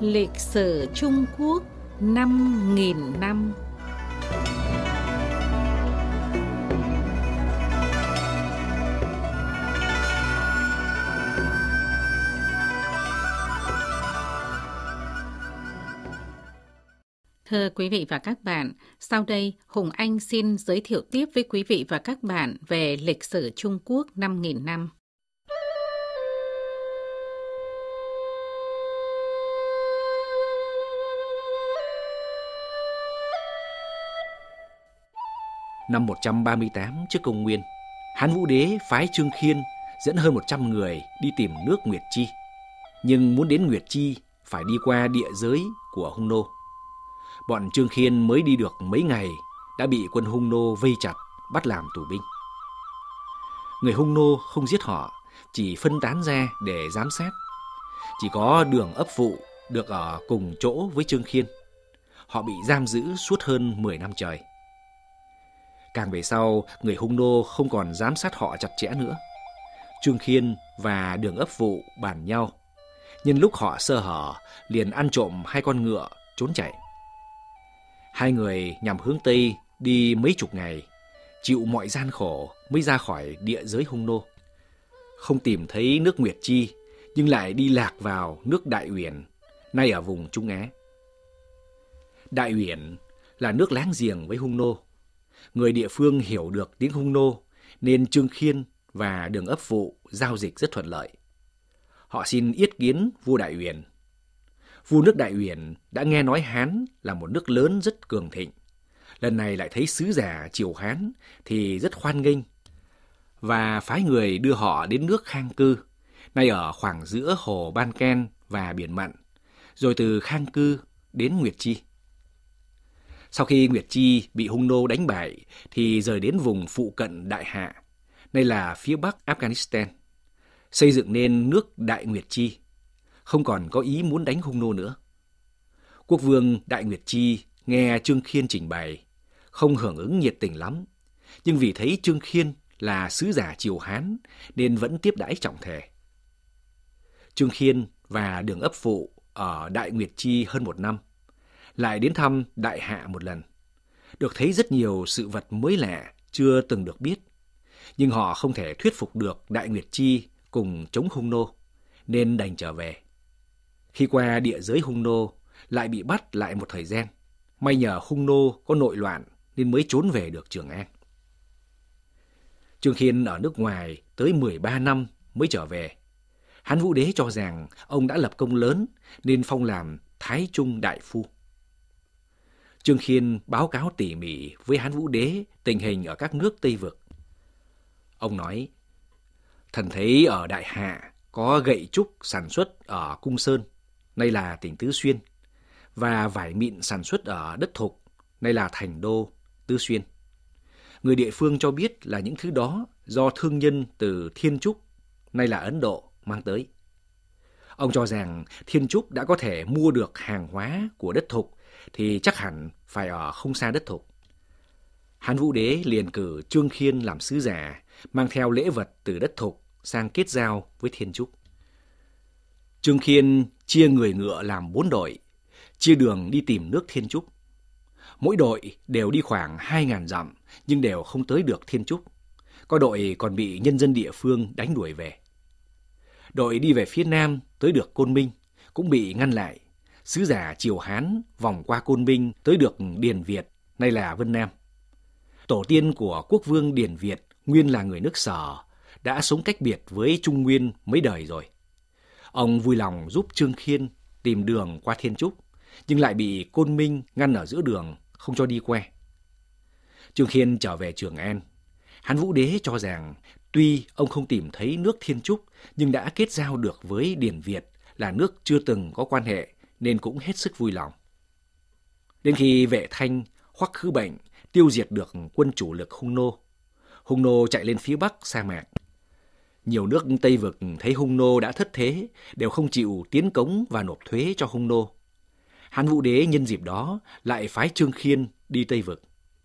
Lịch sử Trung Quốc 5.000 năm. Thưa quý vị và các bạn, sau đây Hùng Anh xin giới thiệu tiếp với quý vị và các bạn về lịch sử Trung Quốc 5.000 năm. Năm 138 trước công nguyên, Hán Vũ Đế phái Trương Khiên dẫn hơn 100 người đi tìm nước Nguyệt Chi. Nhưng muốn đến Nguyệt Chi phải đi qua địa giới của Hung Nô. Bọn Trương Khiên mới đi được mấy ngày đã bị quân Hung Nô vây chặt, bắt làm tù binh. Người Hung Nô không giết họ, chỉ phân tán ra để giám sát. Chỉ có Đường Ấp Vụ được ở cùng chỗ với Trương Khiên. Họ bị giam giữ suốt hơn 10 năm trời. Càng về sau, người Hung Nô không còn giám sát họ chặt chẽ nữa. Trương Khiên và Đường Ấp Vụ bàn nhau. Nhân lúc họ sơ hở, liền ăn trộm 2 con ngựa, trốn chạy. Hai người nhằm hướng Tây đi mấy chục ngày, chịu mọi gian khổ mới ra khỏi địa giới Hung Nô. Không tìm thấy nước Nguyệt Chi, nhưng lại đi lạc vào nước Đại Uyển, nay ở vùng Trung Á. Đại Uyển là nước láng giềng với Hung Nô. Người địa phương hiểu được tiếng Hung Nô, nên Trương Khiên và Đường Ấp Vụ giao dịch rất thuận lợi. Họ xin yết kiến vua Đại Uyển. Vua nước Đại Uyển đã nghe nói Hán là một nước lớn rất cường thịnh. Lần này lại thấy sứ giả triều Hán thì rất hoan nghênh và phái người đưa họ đến nước Khang Cư, nay ở khoảng giữa hồ Ban Ken và biển Mặn, rồi từ Khang Cư đến Nguyệt Chi. Sau khi Nguyệt Chi bị Hung Nô đánh bại thì rời đến vùng phụ cận Đại Hạ, nay là phía bắc Afghanistan, xây dựng nên nước Đại Nguyệt Chi, không còn có ý muốn đánh Hung Nô nữa. Quốc vương Đại Nguyệt Chi nghe Trương Khiên trình bày, không hưởng ứng nhiệt tình lắm, nhưng vì thấy Trương Khiên là sứ giả triều Hán nên vẫn tiếp đãi trọng thể. Trương Khiên và Đường Ấp Vụ ở Đại Nguyệt Chi hơn 1 năm, lại đến thăm Đại Hạ một lần, được thấy rất nhiều sự vật mới lạ chưa từng được biết, nhưng họ không thể thuyết phục được Đại Nguyệt Chi cùng chống Hung Nô, nên đành trở về. Khi qua địa giới Hung Nô, lại bị bắt lại một thời gian. May nhờ Hung Nô có nội loạn nên mới trốn về được Trường An. Trương Khiên ở nước ngoài tới 13 năm mới trở về. Hán Vũ Đế cho rằng ông đã lập công lớn nên phong làm Thái Trung Đại Phu. Trương Khiên báo cáo tỉ mỉ với Hán Vũ Đế tình hình ở các nước Tây Vực. Ông nói, thần thấy ở Đại Hạ có gậy trúc sản xuất ở Cung Sơn, nay là tỉnh Tứ Xuyên, và vải mịn sản xuất ở đất Thục, nay là thành đô Tứ Xuyên. Người địa phương cho biết là những thứ đó do thương nhân từ Thiên Trúc, nay là Ấn Độ, mang tới. Ông cho rằng Thiên Trúc đã có thể mua được hàng hóa của đất Thục thì chắc hẳn phải ở không xa đất Thục. Hán Vũ Đế liền cử Trương Khiên làm sứ giả, mang theo lễ vật từ đất Thục sang kết giao với Thiên Trúc. Trương Khiên chia người ngựa làm 4 đội, chia đường đi tìm nước Thiên Trúc. Mỗi đội đều đi khoảng 2.000 dặm, nhưng đều không tới được Thiên Trúc. Có đội còn bị nhân dân địa phương đánh đuổi về. Đội đi về phía nam tới được Côn Minh, cũng bị ngăn lại. Sứ giả triều Hán vòng qua Côn Minh tới được Điền Việt, nay là Vân Nam. Tổ tiên của quốc vương Điền Việt nguyên là người nước Sở, đã sống cách biệt với Trung Nguyên mấy đời rồi. Ông vui lòng giúp Trương Khiên tìm đường qua Thiên Trúc, nhưng lại bị Côn Minh ngăn ở giữa đường, không cho đi qua. Trương Khiên trở về Trường An. Hán Vũ Đế cho rằng tuy ông không tìm thấy nước Thiên Trúc, nhưng đã kết giao được với Điền Việt là nước chưa từng có quan hệ, nên cũng hết sức vui lòng. Đến khi Vệ Thanh, Hoắc Khứ Bệnh tiêu diệt được quân chủ lực Hung Nô chạy lên phía bắc sa mạc. Nhiều nước Tây Vực thấy Hung Nô đã thất thế, đều không chịu tiến cống và nộp thuế cho Hung Nô. Hán Vũ Đế nhân dịp đó lại phái Trương Khiên đi Tây Vực.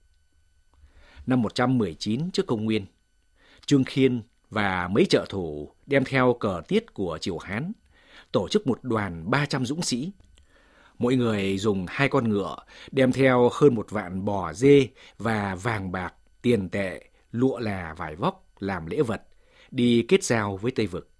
Năm 119 trước công nguyên, Trương Khiên và mấy trợ thủ đem theo cờ tiết của triều Hán, tổ chức một đoàn 300 dũng sĩ, Mỗi người dùng 2 con ngựa, đem theo hơn 1 vạn bò dê và vàng bạc, tiền tệ, lụa là vải vóc làm lễ vật, đi kết giao với Tây Vực.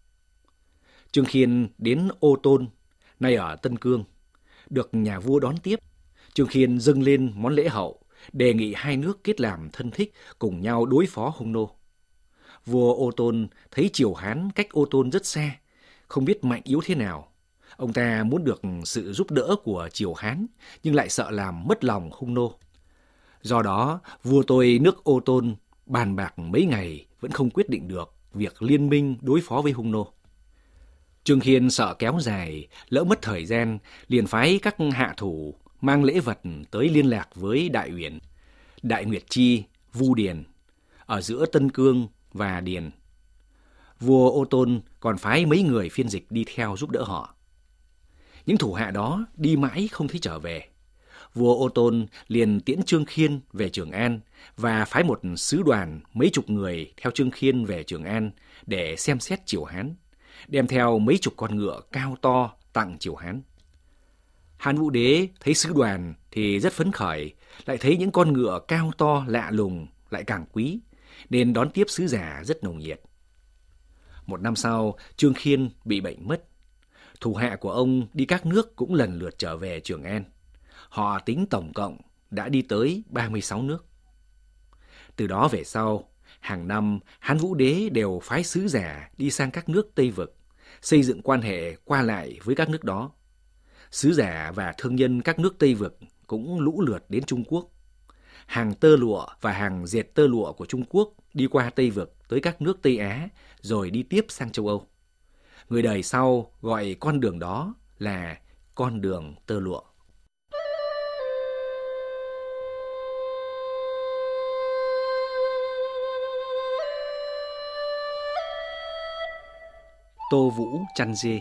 Trương Khiên đến Ô Tôn, nay ở Tân Cương, được nhà vua đón tiếp. Trương Khiên dâng lên món lễ hậu, đề nghị hai nước kết làm thân thích, cùng nhau đối phó Hung nô. Vua Ô Tôn thấy triều Hán cách Ô Tôn rất xa, không biết mạnh yếu thế nào. Ông ta muốn được sự giúp đỡ của triều Hán, nhưng lại sợ làm mất lòng Hung nô. Do đó, vua tôi nước Ô Tôn bàn bạc mấy ngày vẫn không quyết định được việc liên minh đối phó với Hung nô. Trương Khiên sợ kéo dài, lỡ mất thời gian, liền phái các hạ thủ mang lễ vật tới liên lạc với Đại Uyển, Đại Nguyệt Chi, Vu Điền, ở giữa Tân Cương và Điền. Vua Ô Tôn còn phái mấy người phiên dịch đi theo giúp đỡ họ. Những thủ hạ đó đi mãi không thấy trở về. Vua Ô Tôn liền tiễn Trương Khiên về Trường An và phái một sứ đoàn mấy chục người theo Trương Khiên về Trường An để xem xét triều Hán, đem theo mấy chục con ngựa cao to tặng triều Hán. Hán Vũ Đế thấy sứ đoàn thì rất phấn khởi, lại thấy những con ngựa cao to lạ lùng lại càng quý, nên đón tiếp sứ giả rất nồng nhiệt. 1 năm sau, Trương Khiên bị bệnh mất. Thủ hạ của ông đi các nước cũng lần lượt trở về Trường An. Họ tính tổng cộng đã đi tới 36 nước. Từ đó về sau, hàng năm Hán Vũ Đế đều phái sứ giả đi sang các nước Tây Vực, xây dựng quan hệ qua lại với các nước đó. Sứ giả và thương nhân các nước Tây Vực cũng lũ lượt đến Trung Quốc. Hàng tơ lụa và hàng dệt tơ lụa của Trung Quốc đi qua Tây Vực tới các nước Tây Á, rồi đi tiếp sang châu Âu. Người đời sau gọi con đường đó là con đường tơ lụa. Tô Vũ chăn dê.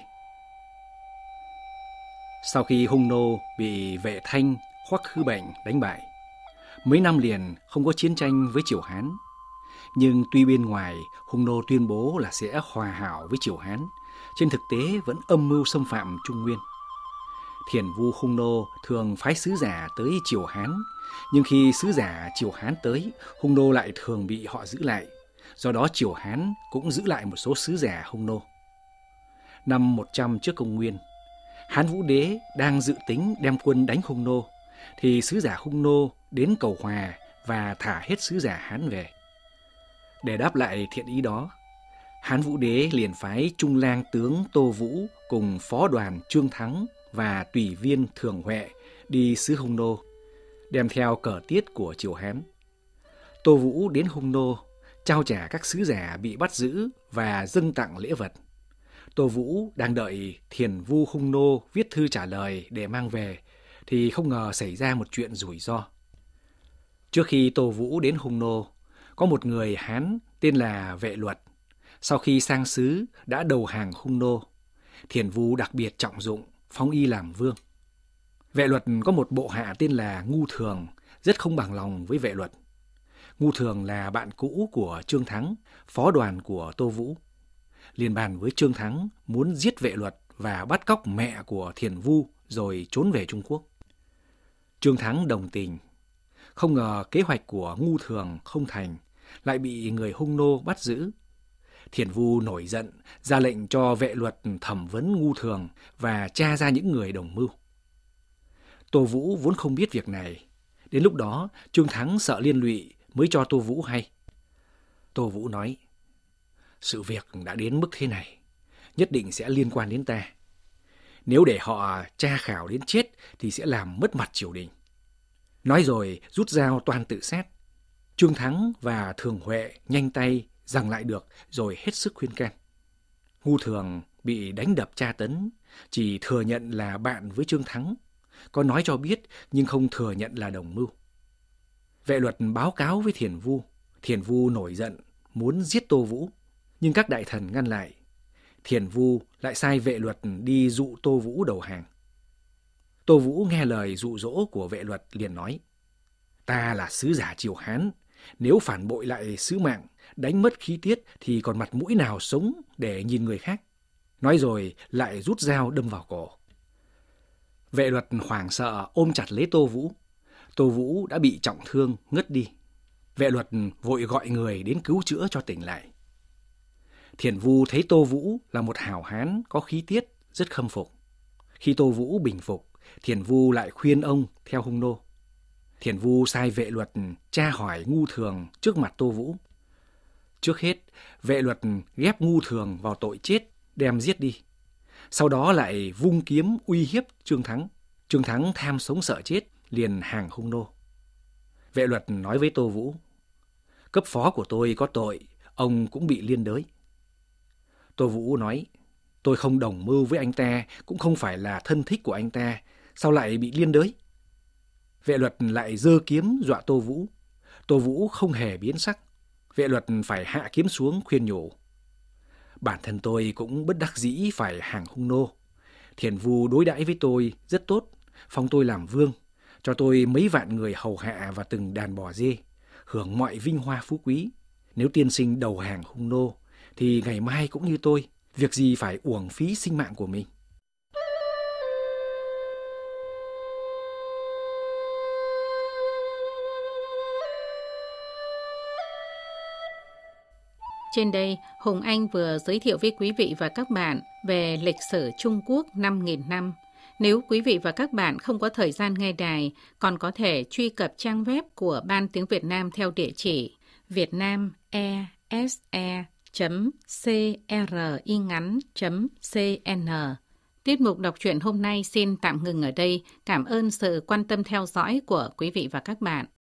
Sau khi Hung nô bị Vệ Thanh, Hoắc Khứ Bệnh đánh bại, mấy năm liền không có chiến tranh với triều Hán. Nhưng tuy bên ngoài Hung nô tuyên bố là sẽ hòa hảo với triều Hán, trên thực tế vẫn âm mưu xâm phạm Trung Nguyên. Thiền vu Hung nô thường phái sứ giả tới triều Hán, nhưng khi sứ giả triều Hán tới, Hung nô lại thường bị họ giữ lại. Do đó triều Hán cũng giữ lại một số sứ giả Hung nô. Năm 100 trước công nguyên, Hán Vũ Đế đang dự tính đem quân đánh Hung nô, thì sứ giả Hung nô đến cầu hòa và thả hết sứ giả Hán về. Để đáp lại thiện ý đó, Hán Vũ Đế liền phái Trung lang tướng Tô Vũ cùng phó đoàn Trương Thắng và tùy viên Thường Huệ đi xứ Hung nô, đem theo cờ tiết của triều Hán. Tô Vũ đến Hung nô, trao trả các sứ giả bị bắt giữ và dâng tặng lễ vật. Tô Vũ đang đợi thiền vu Hung nô viết thư trả lời để mang về, thì không ngờ xảy ra một chuyện rủi ro. Trước khi Tô Vũ đến Hung nô, có một người Hán tên là Vệ Luật. Sau khi sang xứ đã đầu hàng Hung nô, thiền vu đặc biệt trọng dụng, phong y làm vương. Vệ Luật có một bộ hạ tên là Ngu Thường, rất không bằng lòng với Vệ Luật. Ngu Thường là bạn cũ của Trương Thắng, phó đoàn của Tô Vũ. Liền bàn với Trương Thắng muốn giết Vệ Luật và bắt cóc mẹ của thiền vu rồi trốn về Trung Quốc. Trương Thắng đồng tình. Không ngờ kế hoạch của Ngu Thường không thành, lại bị người Hung nô bắt giữ. Thiền vu nổi giận, ra lệnh cho Vệ Luật thẩm vấn Ngu Thường và tra ra những người đồng mưu. Tô Vũ vốn không biết việc này. Đến lúc đó, Trương Thắng sợ liên lụy mới cho Tô Vũ hay. Tô Vũ nói, sự việc đã đến mức thế này, nhất định sẽ liên quan đến ta. Nếu để họ tra khảo đến chết thì sẽ làm mất mặt triều đình. Nói rồi rút dao toan tự sát. Trương Thắng và Thường Huệ nhanh tay giằng lại được rồi hết sức khuyên can. Ngu Thường bị đánh đập tra tấn, chỉ thừa nhận là bạn với Trương Thắng, có nói cho biết nhưng không thừa nhận là đồng mưu. Vệ Luật báo cáo với Thiền vu nổi giận muốn giết Tô Vũ, nhưng các đại thần ngăn lại. Thiền vu lại sai Vệ Luật đi dụ Tô Vũ đầu hàng. Tô Vũ nghe lời dụ dỗ của Vệ Luật liền nói, ta là sứ giả triều Hán, nếu phản bội lại sứ mạng, đánh mất khí tiết thì còn mặt mũi nào sống để nhìn người khác. Nói rồi lại rút dao đâm vào cổ. Vệ Luật hoảng sợ ôm chặt lấy Tô Vũ. Tô Vũ đã bị trọng thương, ngất đi. Vệ Luật vội gọi người đến cứu chữa cho tỉnh lại. Thiền Vu thấy Tô Vũ là một hảo hán có khí tiết, rất khâm phục. Khi Tô Vũ bình phục, Thiền Vu lại khuyên ông theo hung nô. Thiền Vu sai Vệ Luật tra hỏi Ngu Thường trước mặt Tô Vũ. Trước hết, Vệ Luật ghép Ngu Thường vào tội chết, đem giết đi. Sau đó lại vung kiếm uy hiếp Trương Thắng. Trương Thắng tham sống sợ chết, liền hàng hung nô. Vệ Luật nói với Tô Vũ, cấp phó của tôi có tội, ông cũng bị liên đới. Tô Vũ nói, tôi không đồng mưu với anh ta, cũng không phải là thân thích của anh ta, sao lại bị liên đới? Vệ Luật lại giơ kiếm dọa Tô Vũ. Tô Vũ không hề biến sắc. Vệ Luật phải hạ kiếm xuống khuyên nhủ. Bản thân tôi cũng bất đắc dĩ phải hàng hung nô. Thiền Vu đối đãi với tôi rất tốt, phong tôi làm vương, cho tôi mấy vạn người hầu hạ và từng đàn bò dê, hưởng mọi vinh hoa phú quý. Nếu tiên sinh đầu hàng hung nô, thì ngày mai cũng như tôi, việc gì phải uổng phí sinh mạng của mình. Trên đây, Hùng Anh vừa giới thiệu với quý vị và các bạn về lịch sử Trung Quốc 5.000 năm. Nếu quý vị và các bạn không có thời gian nghe đài, còn có thể truy cập trang web của Ban Tiếng Việt Nam theo địa chỉ vietnamese.cringắn.cn. Tiết mục đọc truyện hôm nay xin tạm ngừng ở đây. Cảm ơn sự quan tâm theo dõi của quý vị và các bạn.